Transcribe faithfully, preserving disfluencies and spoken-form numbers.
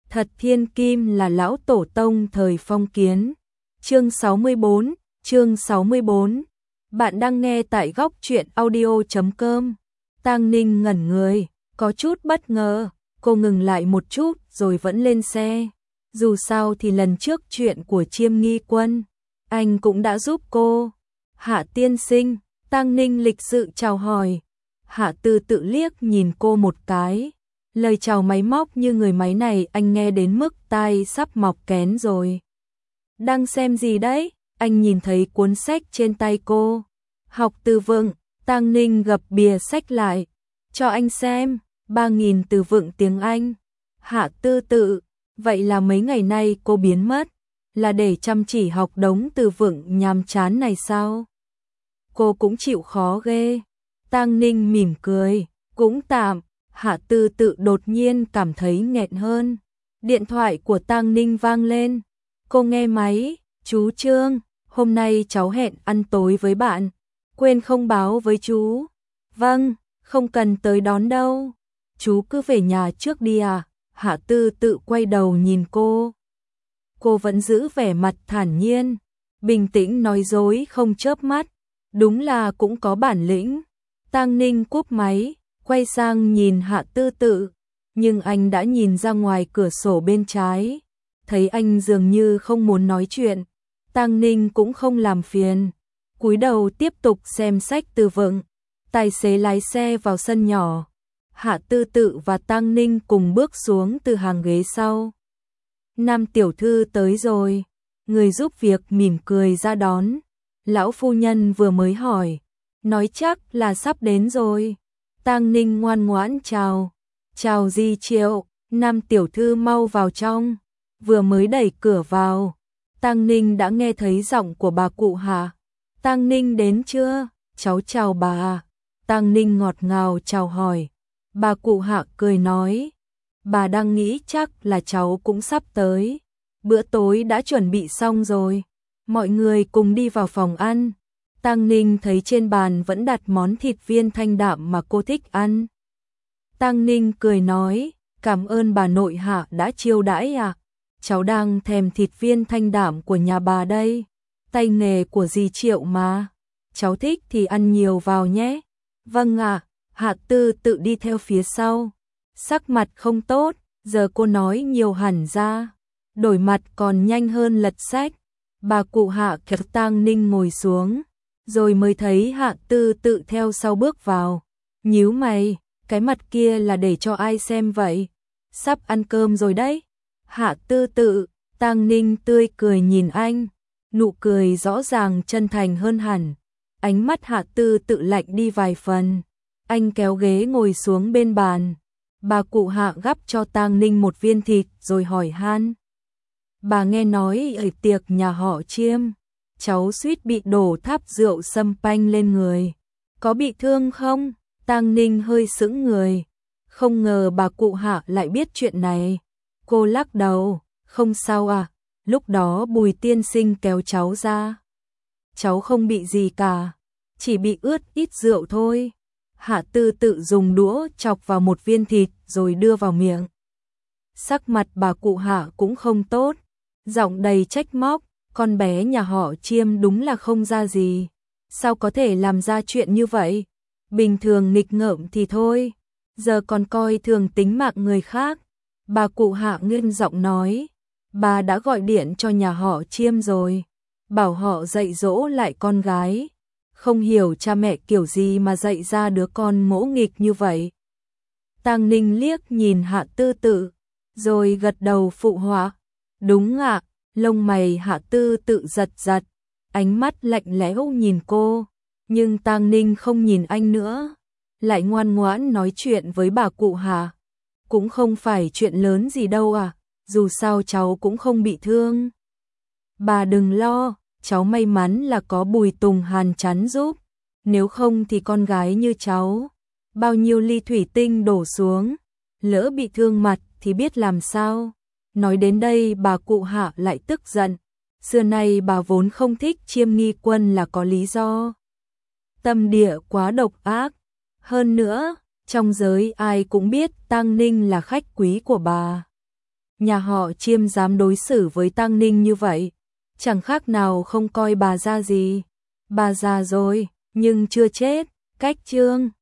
Thật thiên kim là lão tổ tông thời phong kiến. Chương sáu mươi bốn, chương sáu mươi bốn. Bạn đang nghe tại góc truyện audio chấm com. Tang Ninh ngẩn người, có chút bất ngờ, cô ngừng lại một chút rồi vẫn lên xe. Dù sao thì lần trước chuyện của Chiêm Nghi Quân, anh cũng đã giúp cô. Hạ tiên sinh, Tang Ninh lịch sự chào hỏi. Hạ Tư tự liếc nhìn cô một cái. Lời chào máy móc như người máy này anh nghe đến mức tai sắp mọc kén rồi. Đang xem gì đấy? Anh nhìn thấy cuốn sách trên tay cô. Học từ vựng. Tang Ninh gập bìa sách lại. Cho anh xem. Ba nghìn từ vựng tiếng Anh. Hạ Tư tự. Vậy là mấy ngày nay cô biến mất. Là để chăm chỉ học đống từ vựng nhàm chán này sao? Cô cũng chịu khó ghê. Tang Ninh mỉm cười. Cũng tạm. Hạ Tư tự đột nhiên cảm thấy nghẹn hơn. Điện thoại của Tang Ninh vang lên. Cô nghe máy. Chú Trương, hôm nay cháu hẹn ăn tối với bạn. Quên không báo với chú. Vâng, không cần tới đón đâu. Chú cứ về nhà trước đi à? Hạ Tư tự quay đầu nhìn cô. Cô vẫn giữ vẻ mặt thản nhiên, bình tĩnh nói dối không chớp mắt. Đúng là cũng có bản lĩnh. Tang Ninh cúp máy, quay sang nhìn Hạ Tư tự, nhưng anh đã nhìn ra ngoài cửa sổ bên trái, thấy anh dường như không muốn nói chuyện. Tang Ninh cũng không làm phiền, cúi đầu tiếp tục xem sách từ vựng. Tài xế lái xe vào sân nhỏ. Hạ Tư tự và Tang Ninh cùng bước xuống từ hàng ghế sau. Nam tiểu thư tới rồi. Người giúp việc mỉm cười ra đón. Lão phu nhân vừa mới hỏi, nói chắc là sắp đến rồi. Tang Ninh ngoan ngoãn chào. Chào Di Triệu. Nam tiểu thư mau vào trong. Vừa mới đẩy cửa vào, Tang Ninh đã nghe thấy giọng của bà cụ Hạ. Tang Ninh đến chưa? Cháu chào bà. Tang Ninh ngọt ngào chào hỏi. Bà cụ Hạ cười nói, bà đang nghĩ chắc là cháu cũng sắp tới. Bữa tối đã chuẩn bị xong rồi. Mọi người cùng đi vào phòng ăn. Tang Ninh thấy trên bàn vẫn đặt món thịt viên thanh đạm mà cô thích ăn. Tang Ninh cười nói, cảm ơn bà nội Hạ đã chiêu đãi à. Cháu đang thèm thịt viên thanh đạm của nhà bà đây. Tay nghề của dì Triệu mà. Cháu thích thì ăn nhiều vào nhé. Vâng ạ. Hạ Tư tự đi theo phía sau. Sắc mặt không tốt, giờ cô nói nhiều hẳn ra. Đổi mặt còn nhanh hơn lật sách. Bà cụ Hạ kéo Tang Ninh ngồi xuống, rồi mới thấy Hạ Tư tự theo sau bước vào. Nhíu mày, cái mặt kia là để cho ai xem vậy? Sắp ăn cơm rồi đấy. Hạ Tư tự, Tang Ninh tươi cười nhìn anh, nụ cười rõ ràng chân thành hơn hẳn. Ánh mắt Hạ Tư tự lạnh đi vài phần. Anh kéo ghế ngồi xuống bên bàn. Bà cụ Hạ gắp cho Tang Ninh một viên thịt rồi hỏi han. Bà nghe nói ở tiệc nhà họ Chiêm, cháu suýt bị đổ tháp rượu sâm panh lên người. Có bị thương không? Tang Ninh hơi sững người. Không ngờ bà cụ Hạ lại biết chuyện này. Cô lắc đầu, không sao à, lúc đó Bùi tiên sinh kéo cháu ra. Cháu không bị gì cả, chỉ bị ướt ít rượu thôi. Hạ Tư tự dùng đũa chọc vào một viên thịt rồi đưa vào miệng. Sắc mặt bà cụ Hạ cũng không tốt, giọng đầy trách móc, con bé nhà họ Chiêm đúng là không ra gì. Sao có thể làm ra chuyện như vậy? Bình thường nghịch ngợm thì thôi, giờ còn coi thường tính mạng người khác. Bà cụ Hạ nghiêm giọng nói, bà đã gọi điện cho nhà họ Chiêm rồi, bảo họ dạy dỗ lại con gái. Không hiểu cha mẹ kiểu gì mà dạy ra đứa con ngỗ nghịch như vậy. Tang Ninh liếc nhìn Hạ Tư tự, rồi gật đầu phụ họa. Đúng ạ. Lông mày Hạ Tư tự giật giật, ánh mắt lạnh lẽo nhìn cô, nhưng Tang Ninh không nhìn anh nữa, lại ngoan ngoãn nói chuyện với bà cụ Hạ. Cũng không phải chuyện lớn gì đâu à, dù sao cháu cũng không bị thương. Bà đừng lo, cháu may mắn là có Bùi Tùng Hàn chắn giúp, nếu không thì con gái như cháu, bao nhiêu ly thủy tinh đổ xuống, lỡ bị thương mặt thì biết làm sao. Nói đến đây bà cụ Hạ lại tức giận. Xưa nay bà vốn không thích Chiêm Nghi Quân là có lý do. Tâm địa quá độc ác. Hơn nữa, trong giới ai cũng biết Tang Ninh là khách quý của bà. nhà họ Chiêm dám đối xử với Tăng Ninh như vậy, chẳng khác nào không coi bà ra gì. Bà già rồi, nhưng chưa chết, cách chương